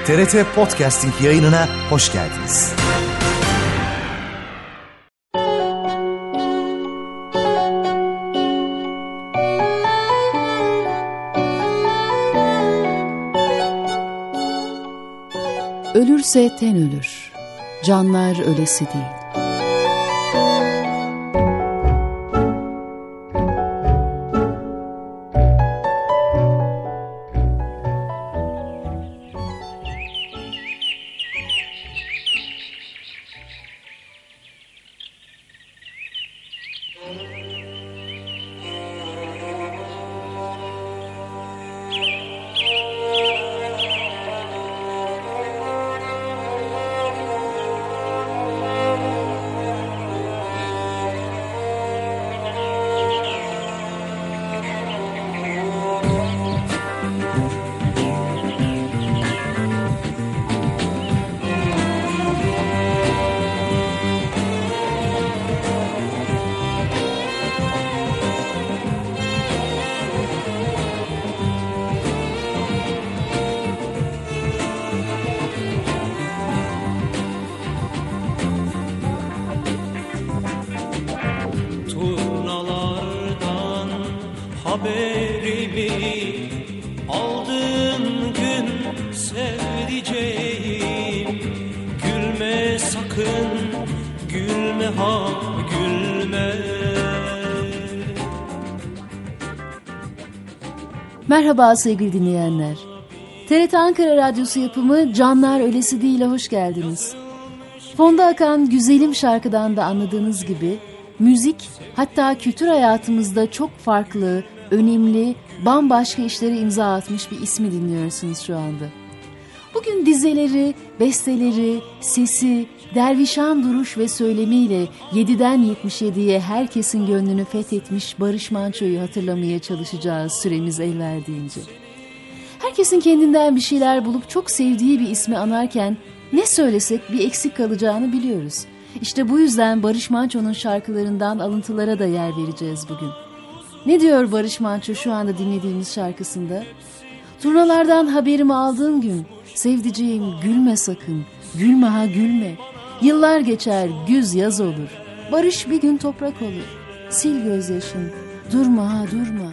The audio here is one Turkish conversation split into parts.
TRT Podcasting yayınına hoş geldiniz. Ölürse ten ölür, canlar ölesi değil. Haberimi aldığın gün sevdiceğim, gülme sakın, gülme ha gülme. Merhaba sevgili dinleyenler. TRT Ankara Radyosu yapımı Canlar Ölesi Değil'e hoş geldiniz. Fonda akan güzelim şarkıdan da anladığınız gibi müzik, hatta kültür hayatımızda çok farklı, önemli, bambaşka işlere imza atmış bir ismi dinliyorsunuz şu anda. Bugün dizeleri, besteleri, sesi, dervişan duruş ve söylemiyle 7'den 77'ye herkesin gönlünü fethetmiş Barış Manço'yu hatırlamaya çalışacağız süremiz el verdiğince. Herkesin kendinden bir şeyler bulup çok sevdiği bir ismi anarken ne söylesek bir eksik kalacağını biliyoruz. İşte bu yüzden Barış Manço'nun şarkılarından alıntılara da yer vereceğiz bugün. Ne diyor Barış Manço şu anda dinlediğimiz şarkısında? Turnalardan haberimi aldığım gün, sevdiceğim gülme sakın, gülme ha gülme. Yıllar geçer, güz yaz olur, barış bir gün toprak olur. Sil gözyaşın, durma ha durma.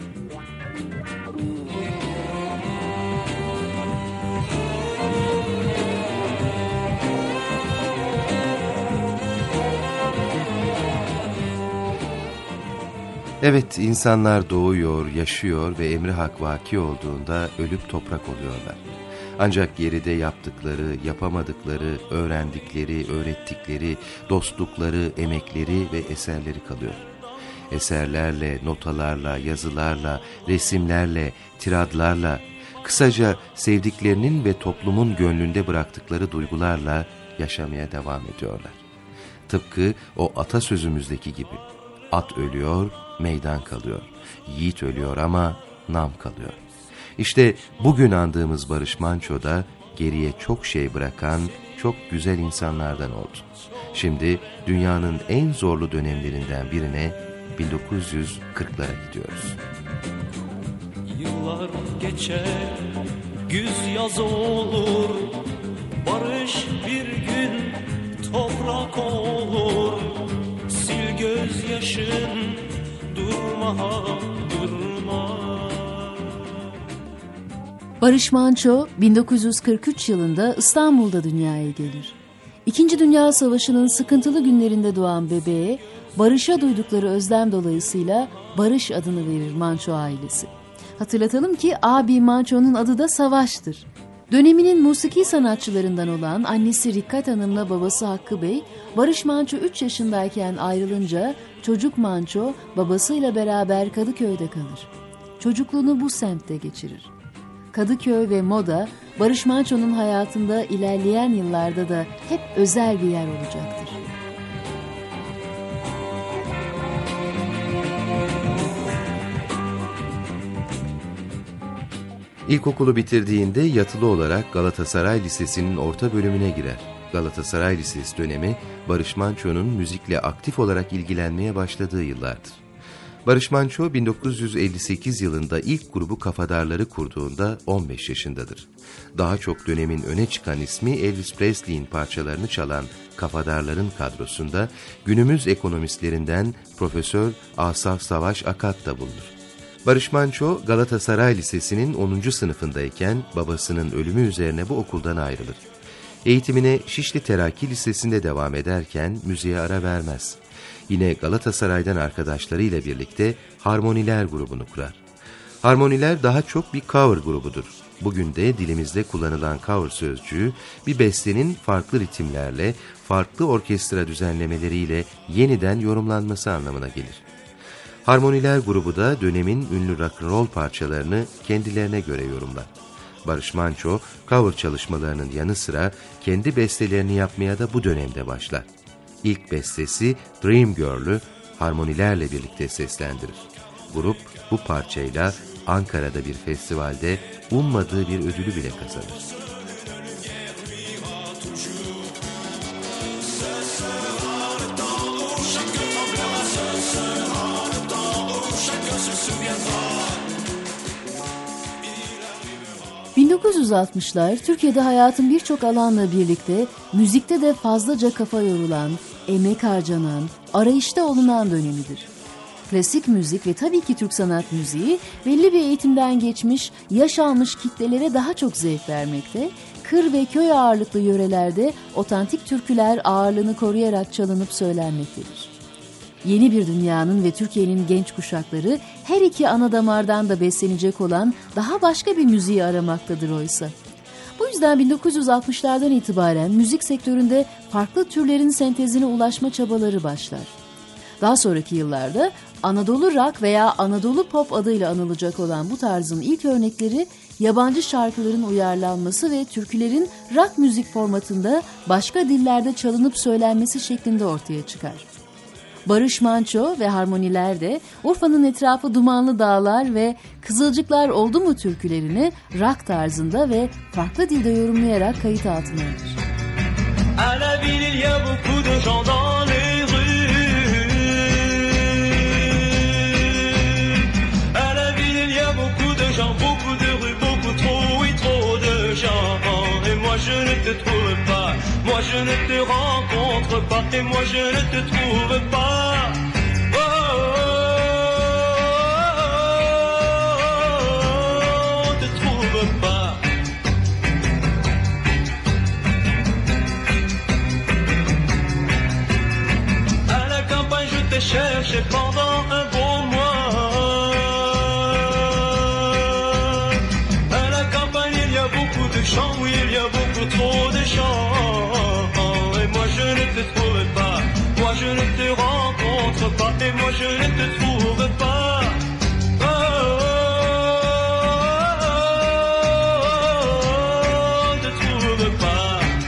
Evet, insanlar doğuyor, yaşıyor ve emri hak vaki olduğunda ölüp toprak oluyorlar. Ancak geride yaptıkları, yapamadıkları, öğrendikleri, öğrettikleri, dostlukları, emekleri ve eserleri kalıyor. Eserlerle, notalarla, yazılarla, resimlerle, tiradlarla, kısaca sevdiklerinin ve toplumun gönlünde bıraktıkları duygularla yaşamaya devam ediyorlar. Tıpkı o atasözümüzdeki gibi, at ölüyor, meydan kalıyor. Yiğit ölüyor ama nam kalıyor. İşte bugün andığımız Barış Manço da geriye çok şey bırakan çok güzel insanlardan oldu. Şimdi dünyanın en zorlu dönemlerinden birine 1940'lara gidiyoruz. Yıllar geçer, güz yaz olur, barış bir gün toprak olur. Sil gözyaşın, durma ha durma. Barış Manço 1943 yılında İstanbul'da dünyaya gelir. İkinci Dünya Savaşı'nın sıkıntılı günlerinde doğan bebeğe barışa duydukları özlem dolayısıyla Barış adını verir Manço ailesi. Hatırlatalım ki abi Manço'nun adı da Savaş'tır. Döneminin musiki sanatçılarından olan annesi Rikkat Hanım'la babası Hakkı Bey, Barış Manço 3 yaşındayken ayrılınca çocuk Manço babasıyla beraber Kadıköy'de kalır. Çocukluğunu bu semtte geçirir. Kadıköy ve moda Barış Manço'nun hayatında ilerleyen yıllarda da hep özel bir yer olacaktır. İlkokulu bitirdiğinde yatılı olarak Galatasaray Lisesi'nin orta bölümüne girer. Galatasaray Lisesi dönemi Barış Manço'nun müzikle aktif olarak ilgilenmeye başladığı yıllardır. Barış Manço 1958 yılında ilk grubu Kafadarları kurduğunda 15 yaşındadır. Daha çok dönemin öne çıkan ismi Elvis Presley'in parçalarını çalan Kafadarların kadrosunda günümüz ekonomistlerinden Profesör Asaf Savaş Akat da bulunur. Barış Manço Galatasaray Lisesi'nin 10. sınıfındayken babasının ölümü üzerine bu okuldan ayrılır. Eğitimine Şişli Terakki Lisesi'nde devam ederken müziğe ara vermez. Yine Galatasaray'dan arkadaşlarıyla birlikte Harmoniler grubunu kurar. Harmoniler daha çok bir cover grubudur. Bugün de dilimizde kullanılan cover sözcüğü bir bestenin farklı ritimlerle, farklı orkestra düzenlemeleriyle yeniden yorumlanması anlamına gelir. Harmoniler grubu da dönemin ünlü rock'n'roll parçalarını kendilerine göre yorumlar. Barış Manço, cover çalışmalarının yanı sıra kendi bestelerini yapmaya da bu dönemde başlar. İlk bestesi Dream Girl'ü Harmonilerle birlikte seslendirir. Grup bu parçayla Ankara'da bir festivalde ummadığı bir ödülü bile kazanır. ...1960'lar Türkiye'de hayatın birçok alanla birlikte müzikte de fazlaca kafa yorulan, emek harcanan, arayışta olunan dönemidir. Klasik müzik ve tabii ki Türk sanat müziği belli bir eğitimden geçmiş, yaş almış kitlelere daha çok zevk vermekte, kır ve köy ağırlıklı yörelerde otantik türküler ağırlığını koruyarak çalınıp söylenmektedir. Yeni bir dünyanın ve Türkiye'nin genç kuşakları her iki ana damardan da beslenecek olan daha başka bir müziği aramaktadır oysa. Bu yüzden 1960'lardan itibaren müzik sektöründe farklı türlerin sentezine ulaşma çabaları başlar. Daha sonraki yıllarda Anadolu rock veya Anadolu pop adıyla anılacak olan bu tarzın ilk örnekleri yabancı şarkıların uyarlanması ve türkülerin rock müzik formatında başka dillerde çalınıp söylenmesi şeklinde ortaya çıkar. Barış Manço ve Harmoniler de Urfa'nın etrafı dumanlı dağlar ve kızılcıklar oldu mu türkülerini rock tarzında ve farklı dilde yorumlayarak kayıt altına alır. À la ville, il y a beaucoup de gens dans les rues. À la ville, il y a beaucoup de gens, beaucoup de rues, beaucoup trop, oui, trop de gens. Et moi, je ne te trouve pas. Moi, je ne te rencontre pas. Et moi, je ne te trouve pas. Oh, oh, oh, te trouve pas. Cherché pendant un bon mois. À la campagne il y a beaucoup de champs, oui il y a beaucoup trop de champs. Et moi je ne te trouve pas, moi je ne te rencontre pas. Et moi je ne te trouve pas. Oh, oh, oh, te trouve pas.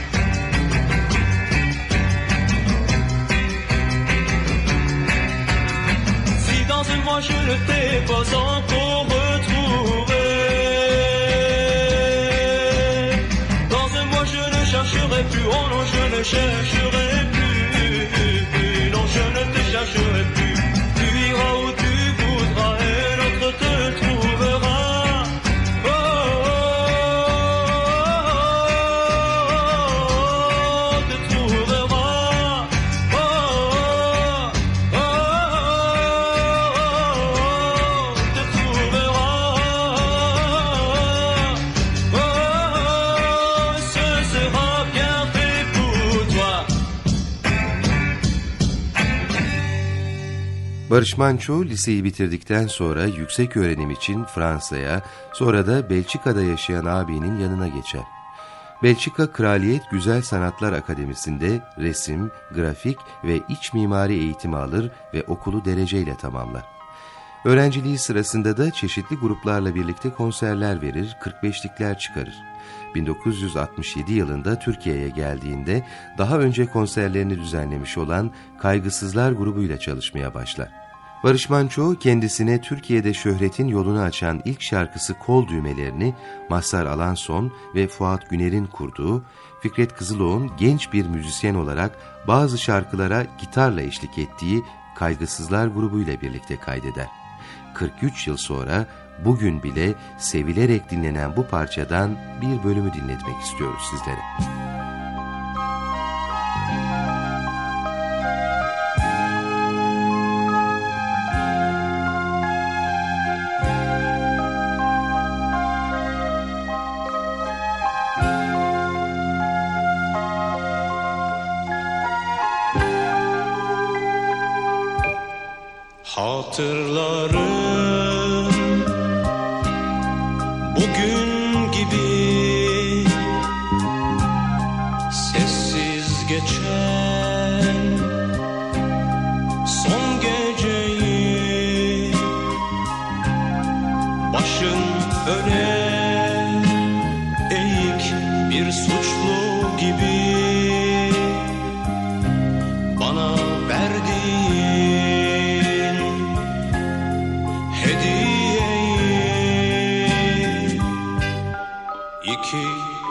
Moi je ne t'ai pas encore retrouvé. Dans un mois je ne chercherai plus. Oh non je ne chercherai plus. Non je ne te chercherai plus. Tu iras où tu voudras et l'autre te trouvera. Oh, oh, oh, te trouvera. Barış Manço liseyi bitirdikten sonra yüksek öğrenim için Fransa'ya, sonra da Belçika'da yaşayan abinin yanına geçer. Belçika Kraliyet Güzel Sanatlar Akademisi'nde resim, grafik ve iç mimari eğitimi alır ve okulu dereceyle tamamlar. Öğrenciliği sırasında da çeşitli gruplarla birlikte konserler verir, 45'likler çıkarır. 1967 yılında Türkiye'ye geldiğinde daha önce konserlerini düzenlemiş olan Kaygısızlar grubuyla çalışmaya başlar. Barış Manço kendisine Türkiye'de şöhretin yolunu açan ilk şarkısı Kol Düğmelerini Mazhar Alanson ve Fuat Güner'in kurduğu, Fikret Kızıloğlu'nun genç bir müzisyen olarak bazı şarkılara gitarla eşlik ettiği Kaygısızlar grubuyla birlikte kaydeder. 43 yıl sonra bugün bile sevilerek dinlenen bu parçadan bir bölümü dinletmek istiyoruz sizlere. Hatırlarım bugün gibi sessiz geçen son geceyi, başın öne eğik bir suçlu gibi bana verdiğin hediyeyi, iki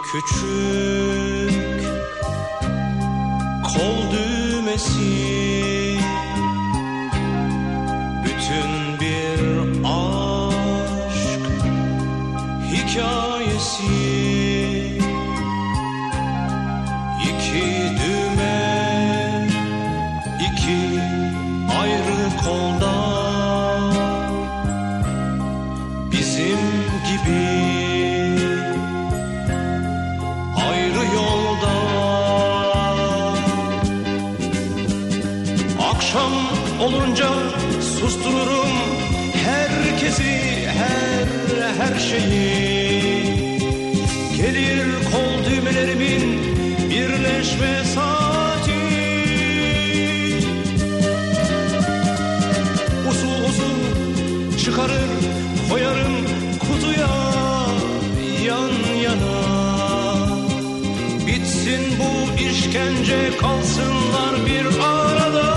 küçük kol düğmesi, bütün bir aşk hikayesi, iki düğme, iki ayrı kolda, bizim gibi ayrı yolda. Akşam olunca sustururum herkesi, her şeyi. Gelir kol düğmelerimin birleşme saati. Usul usul çıkarır koyarım kutuya yan yana. Bitsin bu işkence, kalsınlar bir arada.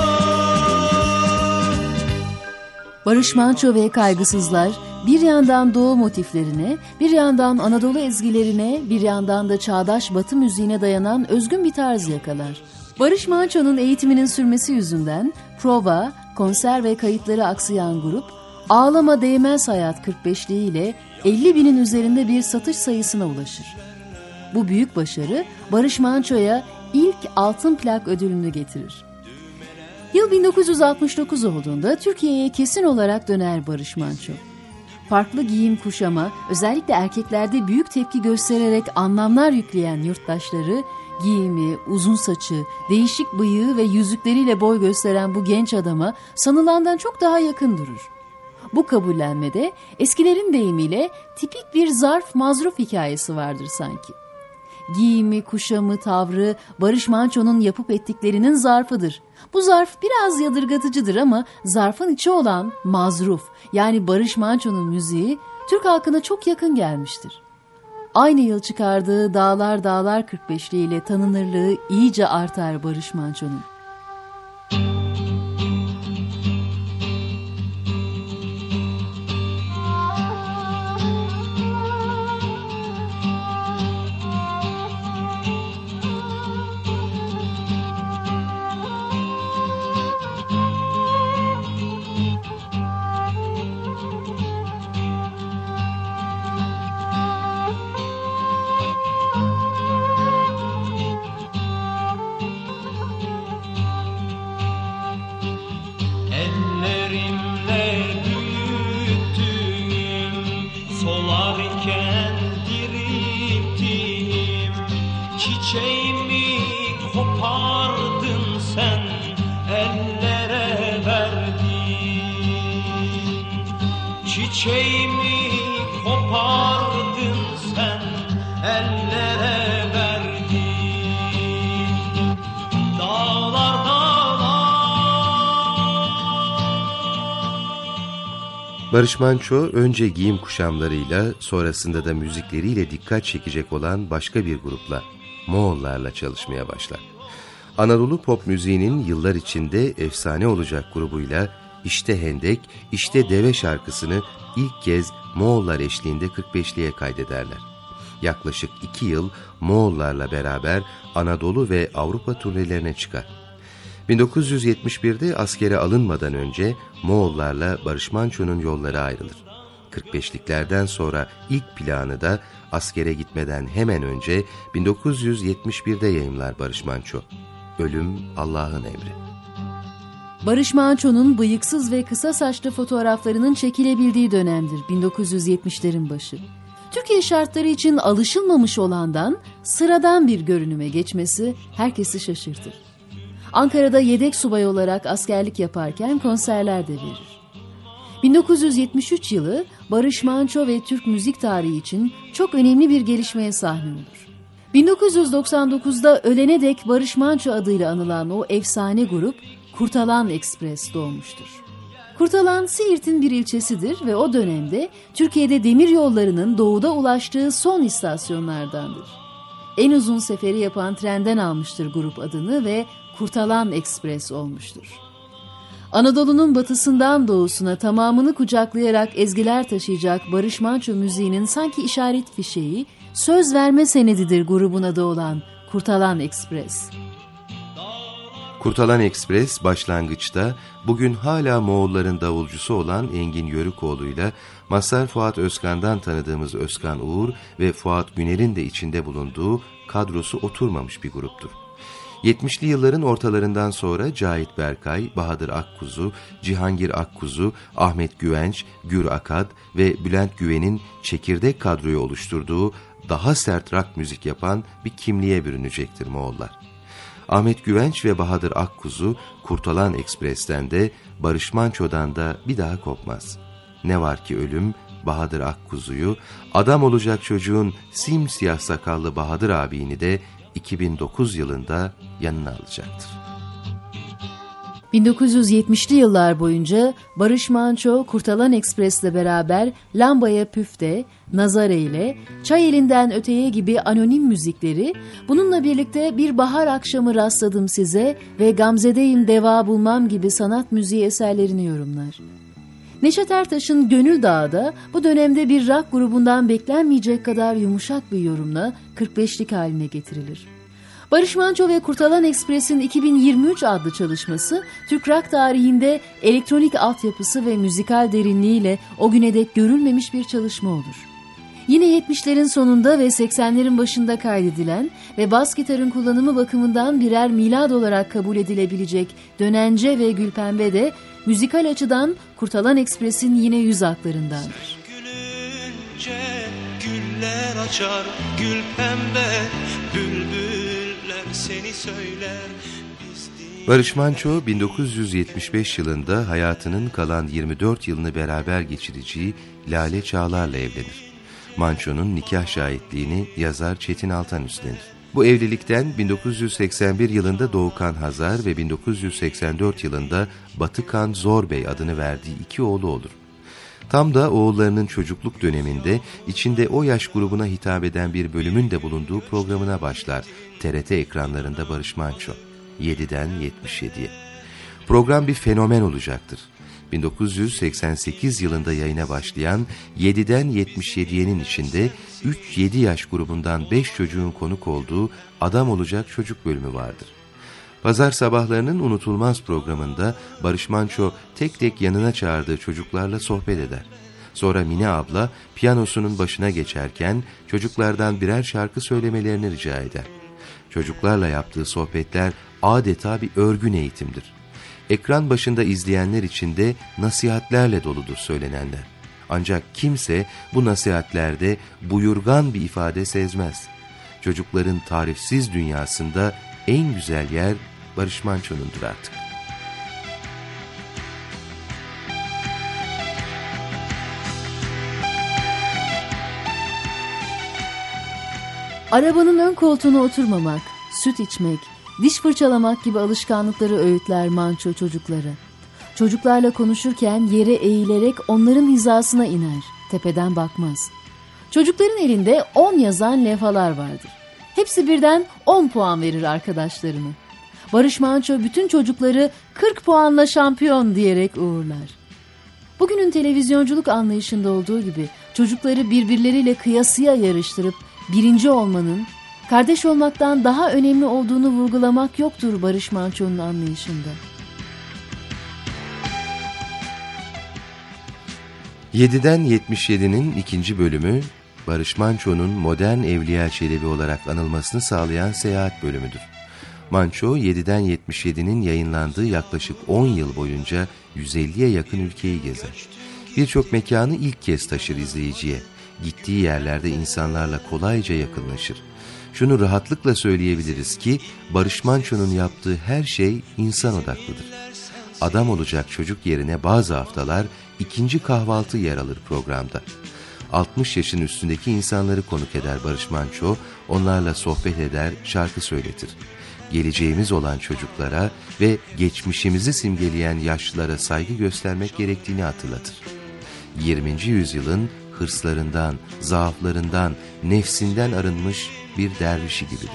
Barış Manço ve Kaygısızlar bir yandan Doğu motiflerine, bir yandan Anadolu ezgilerine, bir yandan da çağdaş Batı müziğine dayanan özgün bir tarz yakalar. Barış Manço'nun eğitiminin sürmesi yüzünden prova, konser ve kayıtları aksayan grup, Ağlama Değmez Hayat 45'liği ile 50 binin üzerinde bir satış sayısına ulaşır. Bu büyük başarı Barış Manço'ya ilk altın plak ödülünü getirir. Yıl 1969 olduğunda Türkiye'ye kesin olarak döner Barış Manço. Farklı giyim kuşama, özellikle erkeklerde büyük tepki göstererek anlamlar yükleyen yurttaşları, giyimi, uzun saçı, değişik bıyığı ve yüzükleriyle boy gösteren bu genç adama sanılandan çok daha yakın durur. Bu kabullenmede eskilerin deyimiyle tipik bir zarf mazruf hikayesi vardır sanki. Giyimi, kuşamı, tavrı Barış Manço'nun yapıp ettiklerinin zarfıdır. Bu zarf biraz yadırgatıcıdır ama zarfın içi olan mazruf, yani Barış Manço'nun müziği Türk halkına çok yakın gelmiştir. Aynı yıl çıkardığı Dağlar Dağlar 45'li ile tanınırlığı iyice artar Barış Manço'nun. Çiçeğimi kopardın sen, ellere verdin. Çiçeğimi kopardın sen, ellere verdin. Dağlar dağlar. Barış Manço önce giyim kuşamlarıyla, sonrasında da müzikleriyle dikkat çekecek olan başka bir grupla, Moğollarla çalışmaya başlar. Anadolu pop müziğinin yıllar içinde efsane olacak grubuyla İşte Hendek, İşte Deve şarkısını ilk kez Moğollar eşliğinde 45'liye kaydederler. Yaklaşık 2 yıl Moğollarla beraber Anadolu ve Avrupa turnelerine çıkar. 1971'de askere alınmadan önce Moğollarla Barış Manço'nun yolları ayrılır. 45'liklerden sonra ilk planı da askere gitmeden hemen önce 1971'de yayımlar Barış Manço. Ölüm Allah'ın emri. Barış Manço'nun bıyıksız ve kısa saçlı fotoğraflarının çekilebildiği dönemdir 1970'lerin başı. Türkiye şartları için alışılmamış olandan sıradan bir görünüme geçmesi herkesi şaşırtır. Ankara'da yedek subay olarak askerlik yaparken konserler de verir. 1973 yılı Barış Manço ve Türk müzik tarihi için çok önemli bir gelişmeye sahne olur. 1999'da ölene dek Barış Manço adıyla anılan o efsane grup Kurtalan Express doğmuştur. Kurtalan Siirt'in bir ilçesidir ve o dönemde Türkiye'de demir yollarının doğuda ulaştığı son istasyonlardandır. En uzun seferi yapan trenden almıştır grup adını ve Kurtalan Express olmuştur. Anadolu'nun batısından doğusuna tamamını kucaklayarak ezgiler taşıyacak Barış Manço müziğinin sanki işaret fişeği, söz verme senedidir grubun adı olan Kurtalan Express. Kurtalan Express başlangıçta bugün hala Moğolların davulcusu olan Engin Yörükoğlu'yla Mazhar Fuat Özkan'dan tanıdığımız Özkan Uğur ve Fuat Güner'in de içinde bulunduğu kadrosu oturmamış bir gruptur. 70'li yılların ortalarından sonra Cahit Berkay, Bahadır Akkuzu, Cihangir Akkuzu, Ahmet Güvenç, Gür Akad ve Bülent Güven'in çekirdek kadroyu oluşturduğu daha sert rock müzik yapan bir kimliğe bürünecektir Moğollar. Ahmet Güvenç ve Bahadır Akkuzu, Kurtalan Ekspres'ten de Barış Manço'dan da bir daha kopmaz. Ne var ki ölüm, Bahadır Akkuzu'yu, adam olacak çocuğun simsiyah sakallı Bahadır abini de 2009 yılında yanına alacaktır. 1970'li yıllar boyunca Barış Manço, Kurtalan Ekspres'le beraber Lambaya Püfte, Nazare ile Çay Elinden Öteye gibi anonim müzikleri, bununla birlikte Bir Bahar Akşamı Rastladım Size ve Gamze'deyim Deva Bulmam gibi sanat müziği eserlerini yorumlar. Neşet Ertaş'ın Gönül Dağı da bu dönemde bir rock grubundan beklenmeyecek kadar yumuşak bir yorumla 45'lik haline getirilir. Barış Manço ve Kurtalan Ekspres'in 2023 adlı çalışması, Türk rock tarihinde elektronik altyapısı ve müzikal derinliğiyle o güne dek görülmemiş bir çalışma olur. Yine 70'lerin sonunda ve 80'lerin başında kaydedilen ve bas gitarın kullanımı bakımından birer milad olarak kabul edilebilecek Dönence ve Gülpembe de müzikal açıdan Kurtalan Ekspres'in yine yüz hatlarındandır. Gülünce güller açar, Gülpembe, bülbüller seni söyler. Barış Manço 1975 yılında hayatının kalan 24 yılını beraber geçireceği Lale Çağlar'la evlenir. Manço'nun nikah şahitliğini yazar Çetin Altan üstlenir. Bu evlilikten 1981 yılında Doğukan Hazar ve 1984 yılında Batıkan Zorbey adını verdiği 2 oğlu olur. Tam da oğullarının çocukluk döneminde içinde o yaş grubuna hitap eden bir bölümün de bulunduğu programına başlar TRT ekranlarında Barış Manço, 7'den 77'ye. Program bir fenomen olacaktır. 1988 yılında yayına başlayan 7'den 77'yenin içinde 3-7 yaş grubundan 5 çocuğun konuk olduğu Adam Olacak Çocuk bölümü vardır. Pazar sabahlarının unutulmaz programında Barış Manço tek tek yanına çağırdığı çocuklarla sohbet eder. Sonra Mine abla piyanosunun başına geçerken çocuklardan birer şarkı söylemelerini rica eder. Çocuklarla yaptığı sohbetler adeta bir örgün eğitimdir. Ekran başında izleyenler için de nasihatlerle doludur söylenenler. Ancak kimse bu nasihatlerde buyurgan bir ifade sezmez. Çocukların tarifsiz dünyasında en güzel yer Barış Manço'nundur artık. Arabanın ön koltuğuna oturmamak, süt içmek, diş fırçalamak gibi alışkanlıkları öğütler Manço çocuklara. Çocuklarla konuşurken yere eğilerek onların hizasına iner, tepeden bakmaz. Çocukların elinde 10 yazan levhalar vardır. Hepsi birden 10 puan verir arkadaşlarına. Barış Manço bütün çocukları 40 puanla şampiyon diyerek uğurlar. Bugünün televizyonculuk anlayışında olduğu gibi çocukları birbirleriyle kıyasıya yarıştırıp birinci olmanın, kardeş olmaktan daha önemli olduğunu vurgulamak yoktur Barış Manço'nun anlayışında. 7'den 77'nin 2. bölümü, Barış Manço'nun modern Evliya Çelebi olarak anılmasını sağlayan seyahat bölümüdür. Manço, 7'den 77'nin yayınlandığı yaklaşık 10 yıl boyunca 150'ye yakın ülkeyi gezer. Birçok mekanı ilk kez taşır izleyiciye. Gittiği yerlerde insanlarla kolayca yakınlaşır. Şunu rahatlıkla söyleyebiliriz ki, Barış Manço'nun yaptığı her şey insan odaklıdır. Adam olacak çocuk yerine bazı haftalar ikinci kahvaltı yer alır programda. 60 yaşın üstündeki insanları konuk eder Barış Manço, onlarla sohbet eder, şarkı söyletir. Geleceğimiz olan çocuklara ve geçmişimizi simgeleyen yaşlılara saygı göstermek gerektiğini hatırlatır. 20. yüzyılın hırslarından, zaaflarından, nefsinden arınmış bir dervişi gibidir.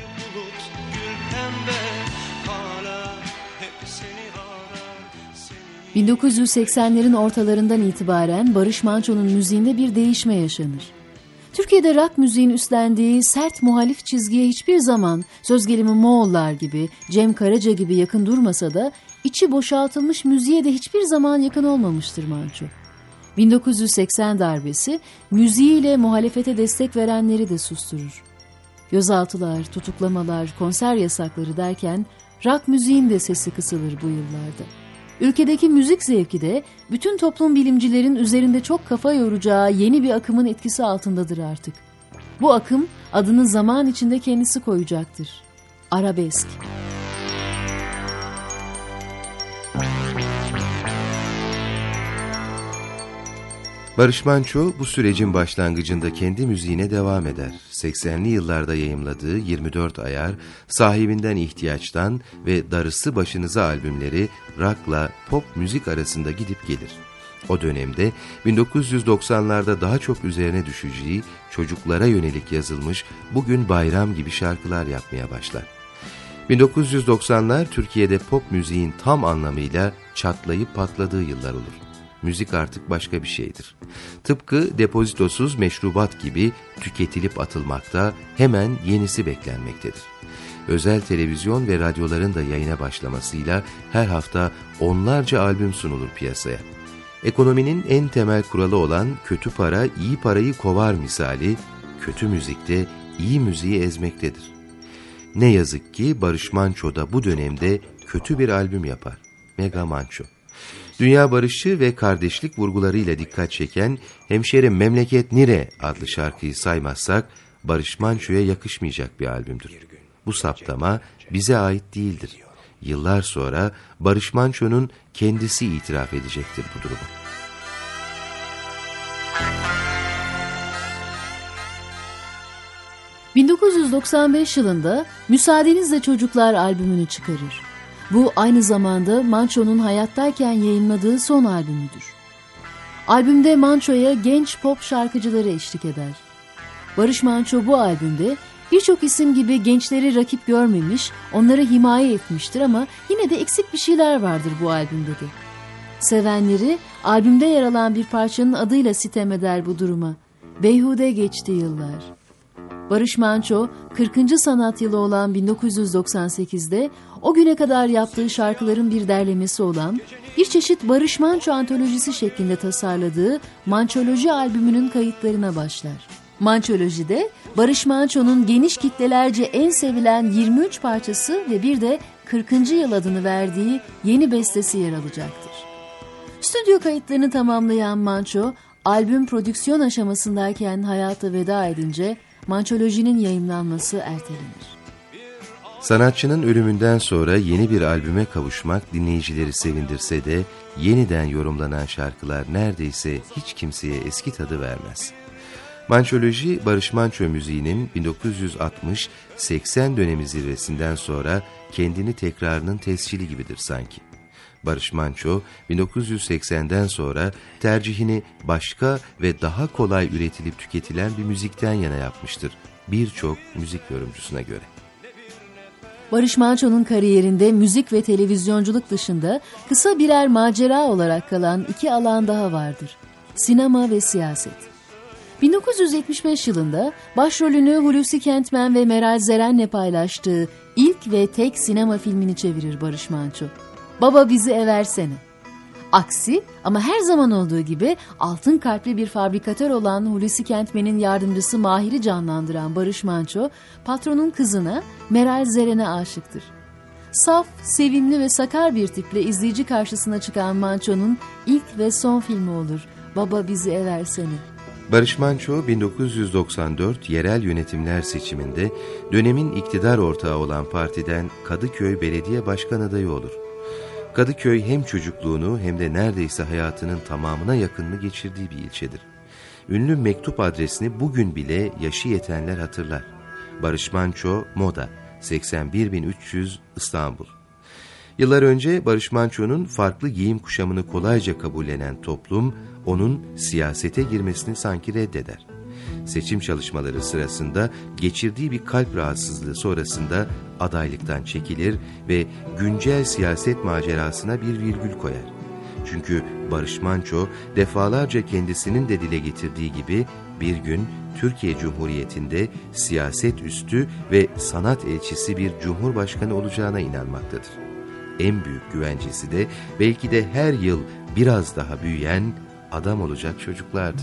1980'lerin ortalarından itibaren Barış Manço'nun müziğinde bir değişme yaşanır. Türkiye'de rock müziğin üstlendiği sert muhalif çizgiye hiçbir zaman söz gelimi Moğollar gibi, Cem Karaca gibi yakın durmasa da içi boşaltılmış müziğe de hiçbir zaman yakın olmamıştır Manço. 1980 darbesi müziğiyle muhalefete destek verenleri de susturur. Gözaltılar, tutuklamalar, konser yasakları derken rock müziğin de sesi kısılır bu yıllarda. Ülkedeki müzik zevki de bütün toplum bilimcilerin üzerinde çok kafa yoracağı yeni bir akımın etkisi altındadır artık. Bu akım adını zaman içinde kendisi koyacaktır. Arabesk. Barış Manço bu sürecin başlangıcında kendi müziğine devam eder. 80'li yıllarda yayımladığı 24 Ayar, Sahibinden İhtiyaçtan ve Darısı Başınıza albümleri rock'la pop müzik arasında gidip gelir. O dönemde 1990'larda daha çok üzerine düşeceği çocuklara yönelik yazılmış Bugün Bayram gibi şarkılar yapmaya başlar. 1990'lar Türkiye'de pop müziğin tam anlamıyla çatlayıp patladığı yıllar olur. Müzik artık başka bir şeydir. Tıpkı depozitosuz meşrubat gibi tüketilip atılmakta, hemen yenisi beklenmektedir. Özel televizyon ve radyoların da yayına başlamasıyla her hafta onlarca albüm sunulur piyasaya. Ekonominin en temel kuralı olan kötü para iyi parayı kovar misali, kötü müzikte iyi müziği ezmektedir. Ne yazık ki Barış Manço da bu dönemde kötü bir albüm yapar. Mega Manço. Dünya barışı ve kardeşlik vurgularıyla dikkat çeken Hemşerim Memleket Nire adlı şarkıyı saymazsak Barış Manço'ya yakışmayacak bir albümdür. Bu saptama bize ait değildir. Yıllar sonra Barış Manço'nun kendisi itiraf edecektir bu durumu. ...1995 yılında Müsaadenizle Çocuklar albümünü çıkarır. Bu aynı zamanda Manço'nun hayattayken yayınladığı son albümüdür. Albümde Manço'ya genç pop şarkıcıları eşlik eder. Barış Manço bu albümde birçok isim gibi gençleri rakip görmemiş, onları himaye etmiştir ama yine de eksik bir şeyler vardır bu albümde de. Sevenleri albümde yer alan bir parçanın adıyla sitem eder bu duruma. Beyhude geçti yıllar. Barış Manço 40. sanat yılı olan 1998'de o güne kadar yaptığı şarkıların bir derlemesi olan bir çeşit Barış Manço antolojisi şeklinde tasarladığı Mançoloji albümünün kayıtlarına başlar. Mançoloji'de Barış Manço'nun geniş kitlelerce en sevilen 23 parçası ve bir de 40. yıl adını verdiği yeni bestesi yer alacaktır. Stüdyo kayıtlarını tamamlayan Manço, albüm prodüksiyon aşamasındayken hayata veda edince Mançoloji'nin yayımlanması ertelenir. Sanatçının ölümünden sonra yeni bir albüme kavuşmak dinleyicileri sevindirse de yeniden yorumlanan şarkılar neredeyse hiç kimseye eski tadı vermez. Mançoloji, Barış Manço müziğinin 1960-80 dönemi zirvesinden sonra kendini tekrarının tescili gibidir sanki. Barış Manço, 1980'den sonra tercihini başka ve daha kolay üretilip tüketilen bir müzikten yana yapmıştır, birçok müzik yorumcusuna göre. Barış Manço'nun kariyerinde müzik ve televizyonculuk dışında kısa birer macera olarak kalan iki alan daha vardır: sinema ve siyaset. 1975 yılında başrolünü Hulusi Kentmen ve Meral Zeren'le paylaştığı ilk ve tek sinema filmini çevirir Barış Manço. Baba Bizi Eversene. Aksi ama her zaman olduğu gibi altın kalpli bir fabrikatör olan Hulusi Kentmen'in yardımcısı Mahir'i canlandıran Barış Manço, patronun kızına Meral Zeren'e aşıktır. Saf, sevimli ve sakar bir tiple izleyici karşısına çıkan Manço'nun ilk ve son filmi olur Baba Bizi Eversene. Barış Manço 1994 yerel yönetimler seçiminde dönemin iktidar ortağı olan partiden Kadıköy Belediye Başkan adayı olur. Kadıköy hem çocukluğunu hem de neredeyse hayatının tamamına yakınını geçirdiği bir ilçedir. Ünlü mektup adresini bugün bile yaşı yetenler hatırlar. Barış Manço, Moda, 81.300 İstanbul. Yıllar önce Barış Manço'nun farklı giyim kuşamını kolayca kabullenen toplum, onun siyasete girmesini sanki reddeder. Seçim çalışmaları sırasında geçirdiği bir kalp rahatsızlığı sonrasında adaylıktan çekilir ve güncel siyaset macerasına bir virgül koyar. Çünkü Barış Manço defalarca kendisinin de dile getirdiği gibi bir gün Türkiye Cumhuriyeti'nde siyaset üstü ve sanat elçisi bir cumhurbaşkanı olacağına inanmaktadır. En büyük güvencesi de belki de her yıl biraz daha büyüyen adam olacak çocuklardır.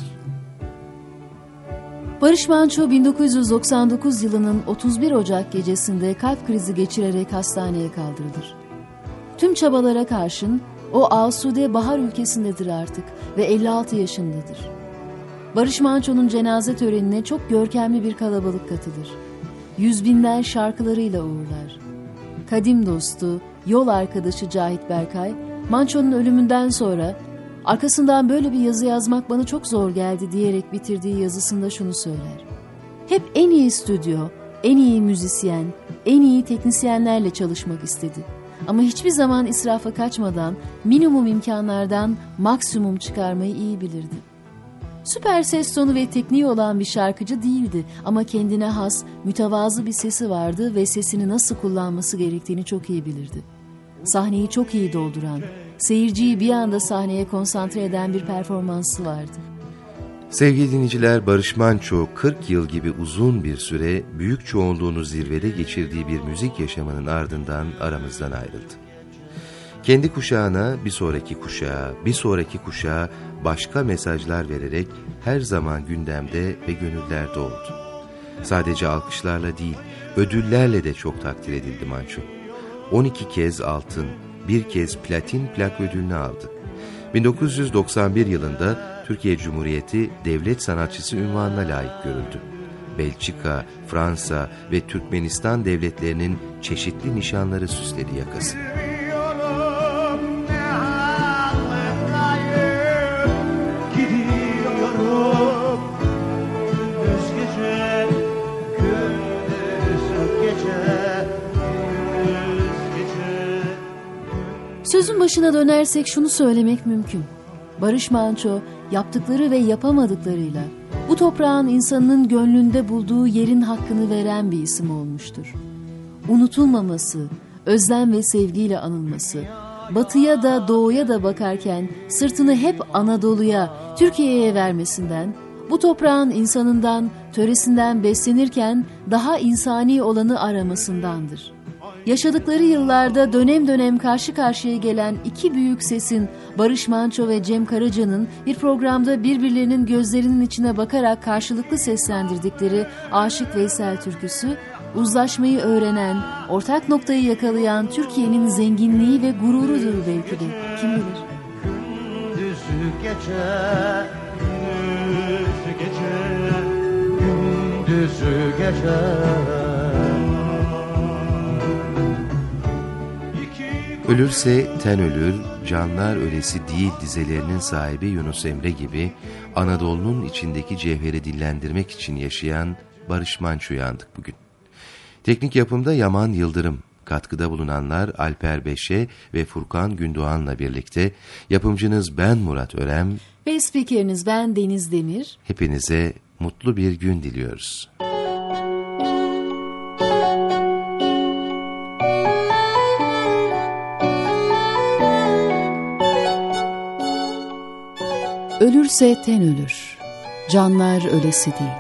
Barış Manço 1999 yılının 31 Ocak gecesinde kalp krizi geçirerek hastaneye kaldırılır. Tüm çabalara karşın o asude bahar ülkesindedir artık ve 56 yaşındadır. Barış Manço'nun cenaze törenine çok görkemli bir kalabalık katılır. Yüz binler şarkılarıyla uğurlar. Kadim dostu, yol arkadaşı Cahit Berkay, Manço'nun ölümünden sonra arkasından böyle bir yazı yazmak bana çok zor geldi diyerek bitirdiği yazısında şunu söyler. Hep en iyi stüdyo, en iyi müzisyen, en iyi teknisyenlerle çalışmak istedi. Ama hiçbir zaman israfa kaçmadan minimum imkanlardan maksimum çıkarmayı iyi bilirdi. Süper ses tonu ve tekniği olan bir şarkıcı değildi ama kendine has, mütevazı bir sesi vardı ve sesini nasıl kullanması gerektiğini çok iyi bilirdi. Sahneyi çok iyi dolduran, seyirciyi bir anda sahneye konsantre eden bir performansı vardı. Sevgili dinleyiciler, Barış Manço 40 yıl gibi uzun bir süre büyük çoğunluğunu zirvede geçirdiği bir müzik yaşamının ardından aramızdan ayrıldı. Kendi kuşağına, bir sonraki kuşağa başka mesajlar vererek her zaman gündemde ve gönüllerde oldu. Sadece alkışlarla değil, ödüllerle de çok takdir edildi Manço. 12 kez altın, bir kez platin plak ödülünü aldı. 1991 yılında Türkiye Cumhuriyeti devlet sanatçısı unvanına layık görüldü. Belçika, Fransa ve Türkmenistan devletlerinin çeşitli nişanları süsledi yakası. Sözün başına dönersek şunu söylemek mümkün. Barış Manço yaptıkları ve yapamadıklarıyla bu toprağın insanının gönlünde bulduğu yerin hakkını veren bir isim olmuştur. Unutulmaması, özlem ve sevgiyle anılması, batıya da doğuya da bakarken sırtını hep Anadolu'ya, Türkiye'ye vermesinden, bu toprağın insanından, töresinden beslenirken daha insani olanı aramasındandır. Yaşadıkları yıllarda dönem dönem karşı karşıya gelen iki büyük sesin, Barış Manço ve Cem Karaca'nın bir programda birbirlerinin gözlerinin içine bakarak karşılıklı seslendirdikleri Aşık Veysel türküsü, uzlaşmayı öğrenen, ortak noktayı yakalayan Türkiye'nin zenginliği ve gururudur belki de, kim bilir. Gündüzü gece, gündüzü gece. Ölürse ten ölür, canlar ölesi değil dizelerinin sahibi Yunus Emre gibi Anadolu'nun içindeki cevheri dillendirmek için yaşayan Barış Manço'yu andık bugün. Teknik yapımda Yaman Yıldırım, katkıda bulunanlar Alper Beşe ve Furkan Gündoğan'la birlikte yapımcınız ben Murat Örem ve spikeriniz ben Deniz Demir. Hepinize mutlu bir gün diliyoruz. Ölürse ten ölür, Canlar Ölesi Değil.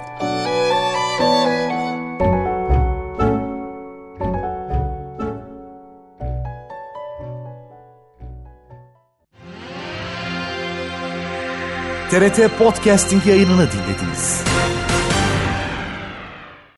TRT Podcasting yayınını dinlediniz.